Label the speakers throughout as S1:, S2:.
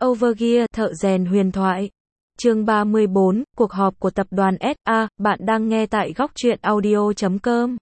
S1: Overgear, thợ rèn huyền thoại. Chương 34, cuộc họp của tập đoàn SA, bạn đang nghe tại góc truyện audio.com.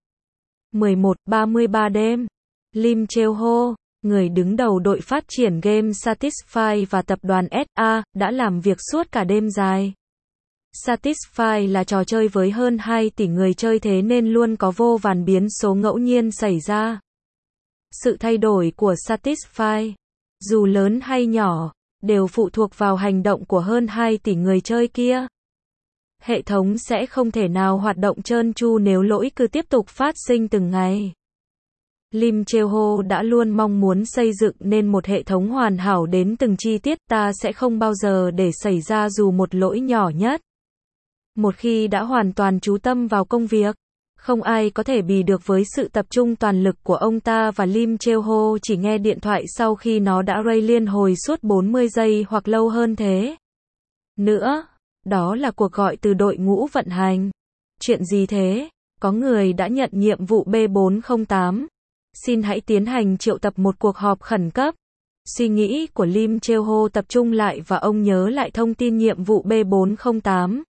S1: 11:33 đêm. Lim Cheo-ho, người đứng đầu đội phát triển game Satisfy và tập đoàn SA, đã làm việc suốt cả đêm dài. Satisfy là trò chơi với hơn 2 tỷ người chơi, thế nên luôn có vô vàn biến số ngẫu nhiên xảy ra. Sự thay đổi của Satisfy, dù lớn hay nhỏ, đều phụ thuộc vào hành động của hơn 2 tỷ người chơi kia. Hệ thống sẽ không thể nào hoạt động trơn tru nếu lỗi cứ tiếp tục phát sinh từng ngày. Lim Cheo-ho đã luôn mong muốn xây dựng nên một hệ thống hoàn hảo đến từng chi tiết, ta sẽ không bao giờ để xảy ra dù một lỗi nhỏ nhất. Một khi đã hoàn toàn chú tâm vào công việc, không ai có thể bì được với sự tập trung toàn lực của ông ta, và Lim Cheo-ho chỉ nghe điện thoại sau khi nó đã rây liên hồi suốt 40 giây hoặc lâu hơn thế. Nữa, đó là cuộc gọi từ đội ngũ vận hành. Chuyện gì thế? Có người đã nhận nhiệm vụ B408. Xin hãy tiến hành triệu tập một cuộc họp khẩn cấp. Suy nghĩ của Lim Cheo-ho tập trung lại và ông nhớ lại thông tin nhiệm vụ B408.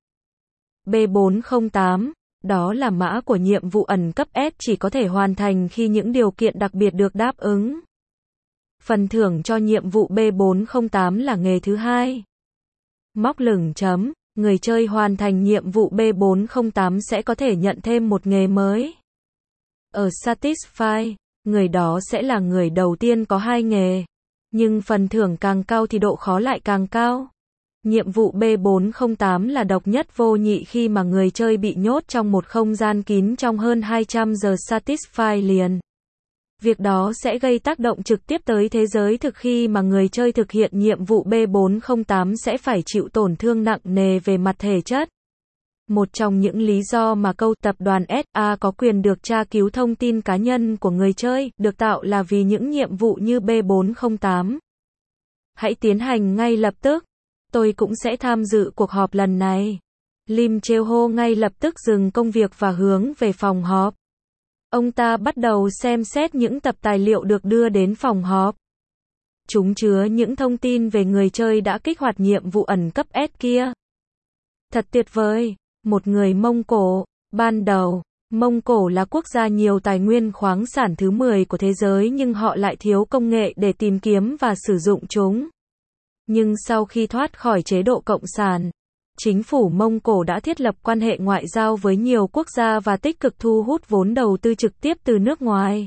S1: B408, đó là mã của nhiệm vụ ẩn cấp S, chỉ có thể hoàn thành khi những điều kiện đặc biệt được đáp ứng. Phần thưởng cho nhiệm vụ B408 là nghề thứ hai. Móc lửng chấm, người chơi hoàn thành nhiệm vụ B408 sẽ có thể nhận thêm một nghề mới. Ở Satisfy, người đó sẽ là người đầu tiên có 2 nghề. Nhưng phần thưởng càng cao thì độ khó lại càng cao. Nhiệm vụ B408 là độc nhất vô nhị khi mà người chơi bị nhốt trong một không gian kín trong hơn 200 giờ Satisfy liền. Việc đó sẽ gây tác động trực tiếp tới thế giới thực khi mà người chơi thực hiện nhiệm vụ B408 sẽ phải chịu tổn thương nặng nề về mặt thể chất. Một trong những lý do mà tập đoàn SA có quyền được tra cứu thông tin cá nhân của người chơi được tạo là vì những nhiệm vụ như B408. Hãy tiến hành ngay lập tức. Tôi cũng sẽ tham dự cuộc họp lần này. Lim Cheo-ho ngay lập tức dừng công việc và hướng về phòng họp. Ông ta bắt đầu xem xét những tập tài liệu được đưa đến phòng họp. Chúng chứa những thông tin về người chơi đã kích hoạt nhiệm vụ ẩn cấp S kia. Thật tuyệt vời. Một người Mông Cổ. Ban đầu, Mông Cổ là quốc gia nhiều tài nguyên khoáng sản thứ 10 của thế giới, nhưng họ lại thiếu công nghệ để tìm kiếm và sử dụng chúng. Nhưng sau khi thoát khỏi chế độ cộng sản, chính phủ Mông Cổ đã thiết lập quan hệ ngoại giao với nhiều quốc gia và tích cực thu hút vốn đầu tư trực tiếp từ nước ngoài.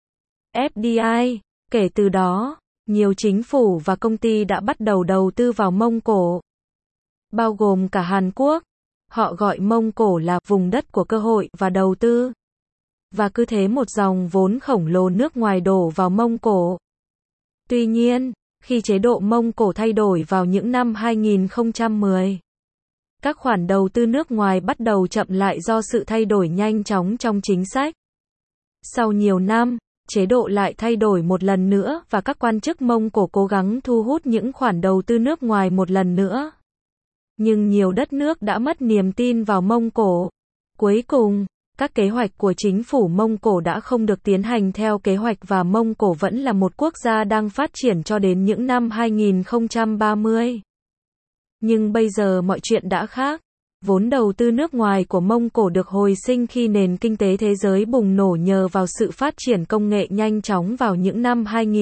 S1: FDI. Kể từ đó, nhiều chính phủ và công ty đã bắt đầu đầu tư vào Mông Cổ, bao gồm cả Hàn Quốc. Họ gọi Mông Cổ là vùng đất của cơ hội và đầu tư. Và cứ thế một dòng vốn khổng lồ nước ngoài đổ vào Mông Cổ. Tuy nhiên, khi chế độ Mông Cổ thay đổi vào những năm 2010, các khoản đầu tư nước ngoài bắt đầu chậm lại do sự thay đổi nhanh chóng trong chính sách. Sau nhiều năm, chế độ lại thay đổi một lần nữa và các quan chức Mông Cổ cố gắng thu hút những khoản đầu tư nước ngoài một lần nữa. Nhưng nhiều đất nước đã mất niềm tin vào Mông Cổ. Cuối cùng, các kế hoạch của chính phủ Mông Cổ đã không được tiến hành theo kế hoạch và Mông Cổ vẫn là một quốc gia đang phát triển cho đến những năm 2030. Nhưng bây giờ mọi chuyện đã khác. Vốn đầu tư nước ngoài của Mông Cổ được hồi sinh khi nền kinh tế thế giới bùng nổ nhờ vào sự phát triển công nghệ nhanh chóng vào những năm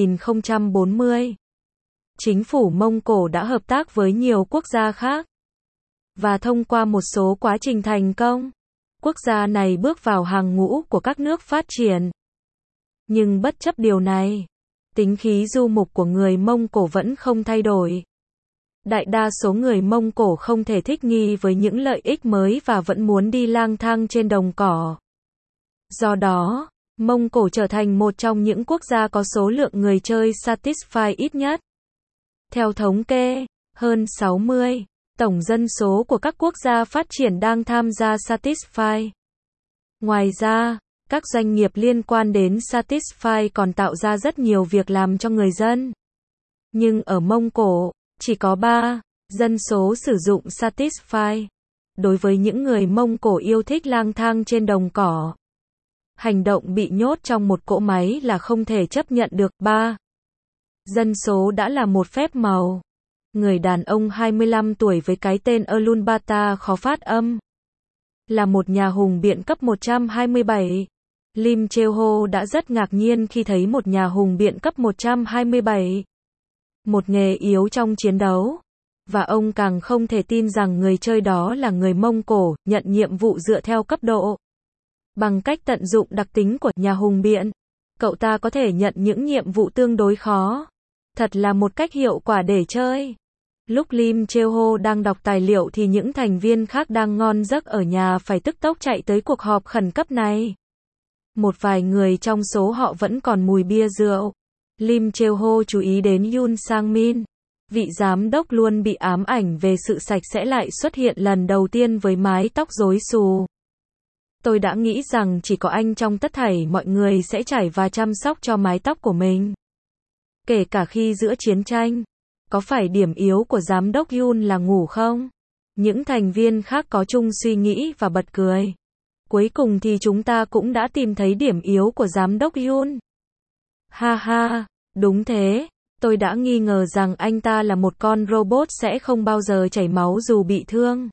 S1: 2040. Chính phủ Mông Cổ đã hợp tác với nhiều quốc gia khác. Và thông qua một số quá trình thành công, quốc gia này bước vào hàng ngũ của các nước phát triển. Nhưng bất chấp điều này, tính khí du mục của người Mông Cổ vẫn không thay đổi. Đại đa số người Mông Cổ không thể thích nghi với những lợi ích mới và vẫn muốn đi lang thang trên đồng cỏ. Do đó, Mông Cổ trở thành một trong những quốc gia có số lượng người chơi Satisfy ít nhất. Theo thống kê, hơn 60 tổng dân số của các quốc gia phát triển đang tham gia Satisfy. Ngoài ra, các doanh nghiệp liên quan đến Satisfy còn tạo ra rất nhiều việc làm cho người dân. Nhưng ở Mông Cổ, chỉ có 3 dân số sử dụng Satisfy. Đối với những người Mông Cổ yêu thích lang thang trên đồng cỏ, hành động bị nhốt trong một cỗ máy là không thể chấp nhận được. 3 dân số đã là một phép màu. Người đàn ông 25 tuổi với cái tên Ulubatha khó phát âm. Là một nhà hùng biện cấp 127. Lim Cheo-ho đã rất ngạc nhiên khi thấy một nhà hùng biện cấp 127. Một nghề yếu trong chiến đấu. Và ông càng không thể tin rằng người chơi đó là người Mông Cổ, nhận nhiệm vụ dựa theo cấp độ. Bằng cách tận dụng đặc tính của nhà hùng biện, cậu ta có thể nhận những nhiệm vụ tương đối khó. Thật là một cách hiệu quả để chơi. Lúc Lim Cheo-ho đang đọc tài liệu thì những thành viên khác đang ngon giấc ở nhà phải tức tốc chạy tới cuộc họp khẩn cấp này. Một vài người trong số họ vẫn còn mùi bia rượu. Lim Cheo-ho chú ý đến Yoon Sang-min. Vị giám đốc luôn bị ám ảnh về sự sạch sẽ lại xuất hiện lần đầu tiên với mái tóc rối xù. Tôi đã nghĩ rằng chỉ có anh trong tất thảy mọi người sẽ chải và chăm sóc cho mái tóc của mình. Kể cả khi giữa chiến tranh. Có phải điểm yếu của giám đốc Yoon là ngủ không? Những thành viên khác có chung suy nghĩ và bật cười. Cuối cùng thì chúng ta cũng đã tìm thấy điểm yếu của giám đốc Yoon. Ha ha, đúng thế. Tôi đã nghi ngờ rằng anh ta là một con robot sẽ không bao giờ chảy máu dù bị thương.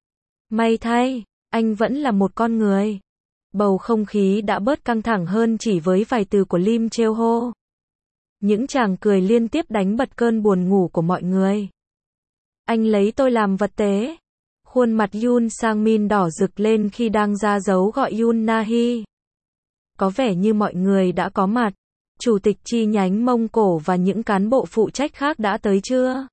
S1: May thay, anh vẫn là một con người. Bầu không khí đã bớt căng thẳng hơn chỉ với vài từ của Lim Cheo-ho. Những chàng cười liên tiếp đánh bật cơn buồn ngủ của mọi người. Anh lấy tôi làm vật tế. Khuôn mặt Yoon Sang-min đỏ rực lên khi đang ra dấu gọi Yoon Na-hee. Có vẻ như mọi người đã có mặt. Chủ tịch chi nhánh Mông Cổ và những cán bộ phụ trách khác đã tới chưa?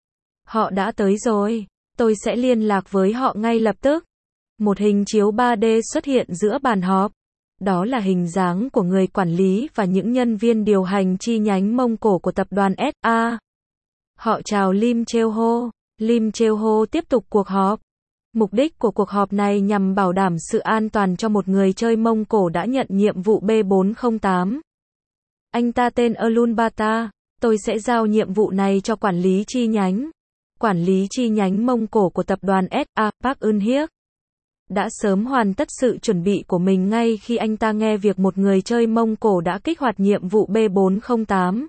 S1: Họ đã tới rồi. Tôi sẽ liên lạc với họ ngay lập tức. Một hình chiếu 3D xuất hiện giữa bàn họp. Đó là hình dáng của người quản lý và những nhân viên điều hành chi nhánh Mông Cổ của tập đoàn SA. Họ chào Lim Cheo-ho. Lim Cheo-ho tiếp tục cuộc họp. Mục đích của cuộc họp này nhằm bảo đảm sự an toàn cho một người chơi Mông Cổ đã nhận nhiệm vụ B408. Anh ta tên Ulubatha. Tôi sẽ giao nhiệm vụ này cho quản lý chi nhánh. Quản lý chi nhánh Mông Cổ của tập đoàn SA, Park Eun-hyuk. Đã sớm hoàn tất sự chuẩn bị của mình ngay khi anh ta nghe việc một người chơi Mông Cổ đã kích hoạt nhiệm vụ B408.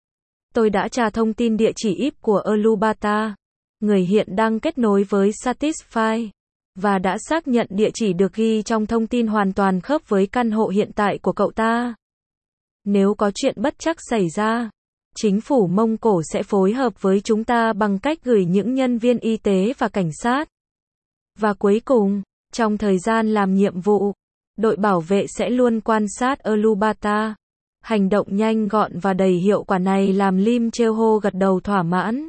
S1: Tôi đã tra thông tin địa chỉ IP của Ulubatha. Người hiện đang kết nối với Satisfy. Và đã xác nhận địa chỉ được ghi trong thông tin hoàn toàn khớp với căn hộ hiện tại của cậu ta. Nếu có chuyện bất trắc xảy ra, chính phủ Mông Cổ sẽ phối hợp với chúng ta bằng cách gửi những nhân viên y tế và cảnh sát. Và cuối cùng, trong thời gian làm nhiệm vụ, đội bảo vệ sẽ luôn quan sát Ulubatha. Hành động nhanh gọn và đầy hiệu quả này làm Lim Cheo-ho gật đầu thỏa mãn.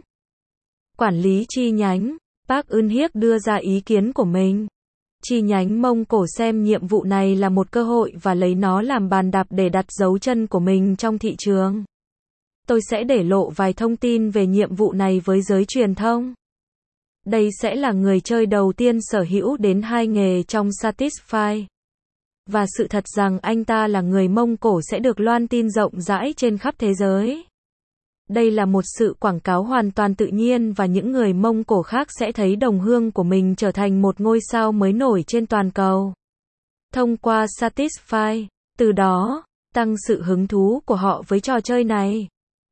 S1: Quản lý chi nhánh, Park Eun-hyuk đưa ra ý kiến của mình. Chi nhánh Mông Cổ xem nhiệm vụ này là một cơ hội và lấy nó làm bàn đạp để đặt dấu chân của mình trong thị trường. Tôi sẽ để lộ vài thông tin về nhiệm vụ này với giới truyền thông. Đây sẽ là người chơi đầu tiên sở hữu đến 2 nghề trong Satisfy. Và sự thật rằng anh ta là người Mông Cổ sẽ được loan tin rộng rãi trên khắp thế giới. Đây là một sự quảng cáo hoàn toàn tự nhiên và những người Mông Cổ khác sẽ thấy đồng hương của mình trở thành một ngôi sao mới nổi trên toàn cầu. Thông qua Satisfy, từ đó, tăng sự hứng thú của họ với trò chơi này.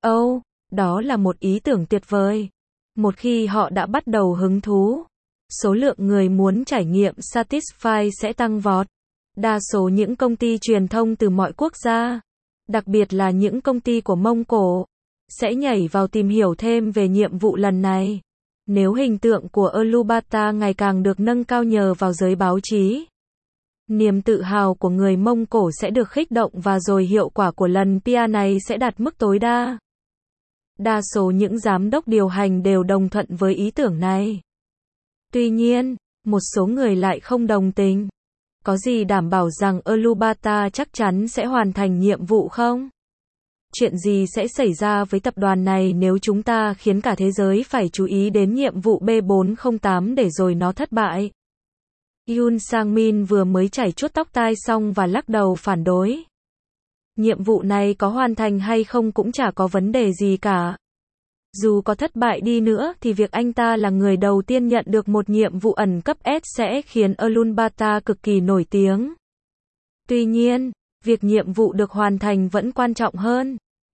S1: Đó là một ý tưởng tuyệt vời. Một khi họ đã bắt đầu hứng thú, số lượng người muốn trải nghiệm Satisfy sẽ tăng vọt. Đa số những công ty truyền thông từ mọi quốc gia, đặc biệt là những công ty của Mông Cổ, sẽ nhảy vào tìm hiểu thêm về nhiệm vụ lần này. Nếu hình tượng của Ulubatha ngày càng được nâng cao nhờ vào giới báo chí, niềm tự hào của người Mông Cổ sẽ được khích động và rồi hiệu quả của lần PR này sẽ đạt mức tối đa. Đa số những giám đốc điều hành đều đồng thuận với ý tưởng này. Tuy nhiên, một số người lại không đồng tình. Có gì đảm bảo rằng Ulubatha chắc chắn sẽ hoàn thành nhiệm vụ không? Chuyện gì sẽ xảy ra với tập đoàn này nếu chúng ta khiến cả thế giới phải chú ý đến nhiệm vụ B408 để rồi nó thất bại? Yoon Sang-min vừa mới chải chuốt tóc tai xong và lắc đầu phản đối. Nhiệm vụ này có hoàn thành hay không cũng chả có vấn đề gì cả. Dù có thất bại đi nữa thì việc anh ta là người đầu tiên nhận được một nhiệm vụ ẩn cấp S sẽ khiến Ulubatha cực kỳ nổi tiếng. Tuy nhiên, việc nhiệm vụ được hoàn thành vẫn quan trọng hơn.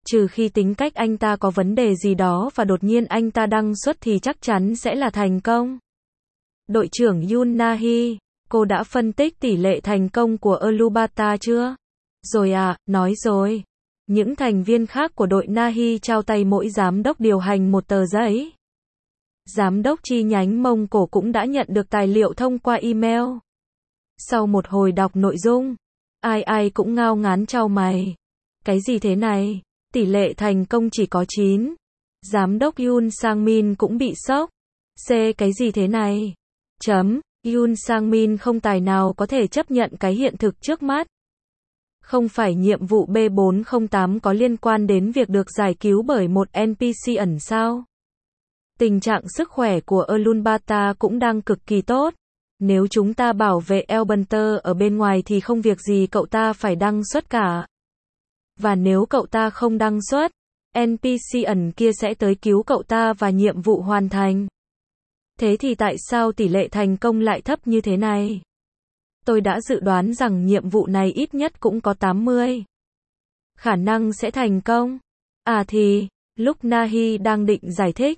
S1: Trừ khi tính cách anh ta có vấn đề gì đó và đột nhiên anh ta đăng xuất thì chắc chắn sẽ là thành công. Đội trưởng Yoon Na-hee, cô đã phân tích tỷ lệ thành công của Ulubatha chưa? Rồi à, nói rồi. Những thành viên khác của đội Na-hee trao tay mỗi giám đốc điều hành một tờ giấy. Giám đốc chi nhánh Mông Cổ cũng đã nhận được tài liệu thông qua email. Sau một hồi đọc nội dung, ai cũng ngao ngán chau mày. Cái gì thế này? Tỷ lệ thành công chỉ có 9. Giám đốc Yoon Sang-min cũng bị sốc. Cái gì thế này? Yoon Sang-min không tài nào có thể chấp nhận cái hiện thực trước mắt. Không phải nhiệm vụ B408 có liên quan đến việc được giải cứu bởi một NPC ẩn sao? Tình trạng sức khỏe của Ulubatha cũng đang cực kỳ tốt. Nếu chúng ta bảo vệ Elbunter ở bên ngoài thì không việc gì cậu ta phải đăng xuất cả. Và nếu cậu ta không đăng xuất, NPC ẩn kia sẽ tới cứu cậu ta và nhiệm vụ hoàn thành. Thế thì tại sao tỷ lệ thành công lại thấp như thế này? Tôi đã dự đoán rằng nhiệm vụ này ít nhất cũng có 80 khả năng sẽ thành công. À thì, lúc Na-hee đang định giải thích,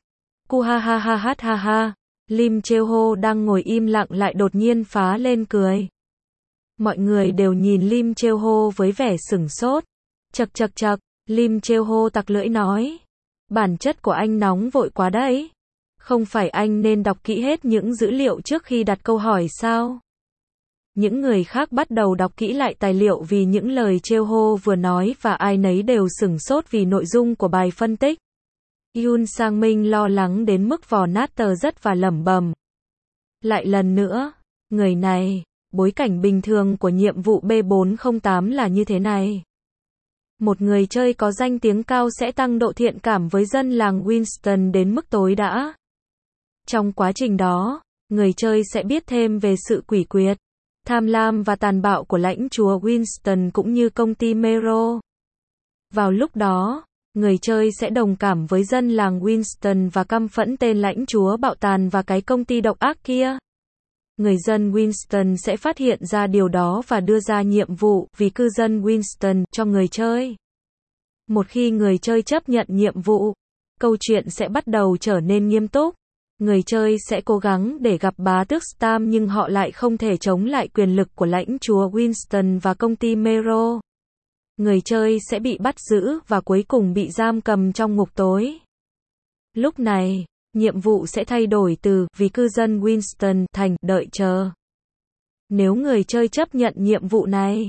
S1: Lim Cheo-ho đang ngồi im lặng lại đột nhiên phá lên cười. Mọi người đều nhìn Lim Cheo-ho với vẻ sửng sốt. Chậc, Lim Cheo-ho tặc lưỡi nói. Bản chất của anh nóng vội quá đấy. Không phải anh nên đọc kỹ hết những dữ liệu trước khi đặt câu hỏi sao? Những người khác bắt đầu đọc kỹ lại tài liệu vì những lời Cheo-ho vừa nói và ai nấy đều sửng sốt vì nội dung của bài phân tích. Yoon Sang-min lo lắng đến mức vò nát tờ rất và lẩm bẩm. Lại lần nữa, người này, bối cảnh bình thường của nhiệm vụ B408 là như thế này. Một người chơi có danh tiếng cao sẽ tăng độ thiện cảm với dân làng Winston đến mức tối đã. Trong quá trình đó, người chơi sẽ biết thêm về sự quỷ quyệt, tham lam và tàn bạo của lãnh chúa Winston cũng như công ty Mero. Vào lúc đó, người chơi sẽ đồng cảm với dân làng Winston và căm phẫn tên lãnh chúa bạo tàn và cái công ty độc ác kia. Người dân Winston sẽ phát hiện ra điều đó và đưa ra nhiệm vụ vì cư dân Winston cho người chơi. Một khi người chơi chấp nhận nhiệm vụ, câu chuyện sẽ bắt đầu trở nên nghiêm túc. Người chơi sẽ cố gắng để gặp bá tước Stam nhưng họ lại không thể chống lại quyền lực của lãnh chúa Winston và công ty Mero. Người chơi sẽ bị bắt giữ và cuối cùng bị giam cầm trong ngục tối. Lúc này, nhiệm vụ sẽ thay đổi từ vì cư dân Winston thành đợi chờ. Nếu người chơi chấp nhận nhiệm vụ này,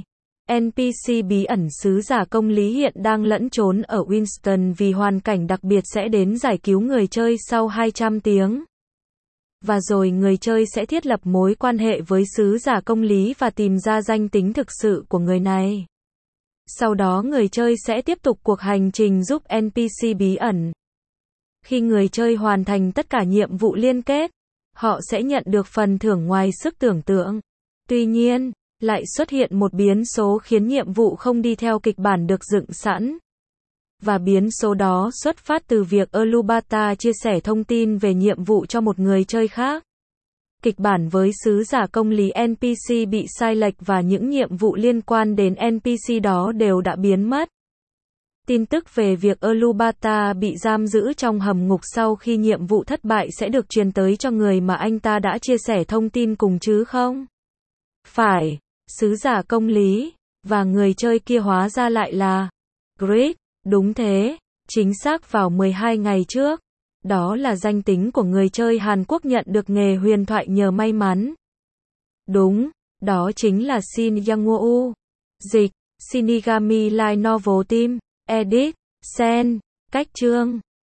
S1: NPC bí ẩn sứ giả công lý hiện đang lẫn trốn ở Winston vì hoàn cảnh đặc biệt sẽ đến giải cứu người chơi sau 200 tiếng. Và rồi người chơi sẽ thiết lập mối quan hệ với sứ giả công lý và tìm ra danh tính thực sự của người này. Sau đó người chơi sẽ tiếp tục cuộc hành trình giúp NPC bí ẩn. Khi người chơi hoàn thành tất cả nhiệm vụ liên kết, họ sẽ nhận được phần thưởng ngoài sức tưởng tượng. Tuy nhiên, lại xuất hiện một biến số khiến nhiệm vụ không đi theo kịch bản được dựng sẵn. Và biến số đó xuất phát từ việc Ulubatha chia sẻ thông tin về nhiệm vụ cho một người chơi khác. Kịch bản với sứ giả công lý NPC bị sai lệch và những nhiệm vụ liên quan đến NPC đó đều đã biến mất. Tin tức về việc Ulubatha bị giam giữ trong hầm ngục sau khi nhiệm vụ thất bại sẽ được truyền tới cho người mà anh ta đã chia sẻ thông tin cùng chứ không? Phải, sứ giả công lý, và người chơi kia hóa ra lại là Grid, đúng thế, chính xác vào 12 ngày trước. Đó là danh tính của người chơi Hàn Quốc nhận được nghề huyền thoại nhờ may mắn. Đúng, đó chính là Shin Yang-woo. Dịch, Shinigami Light Novel Team, Edit, Sen, Cách chương.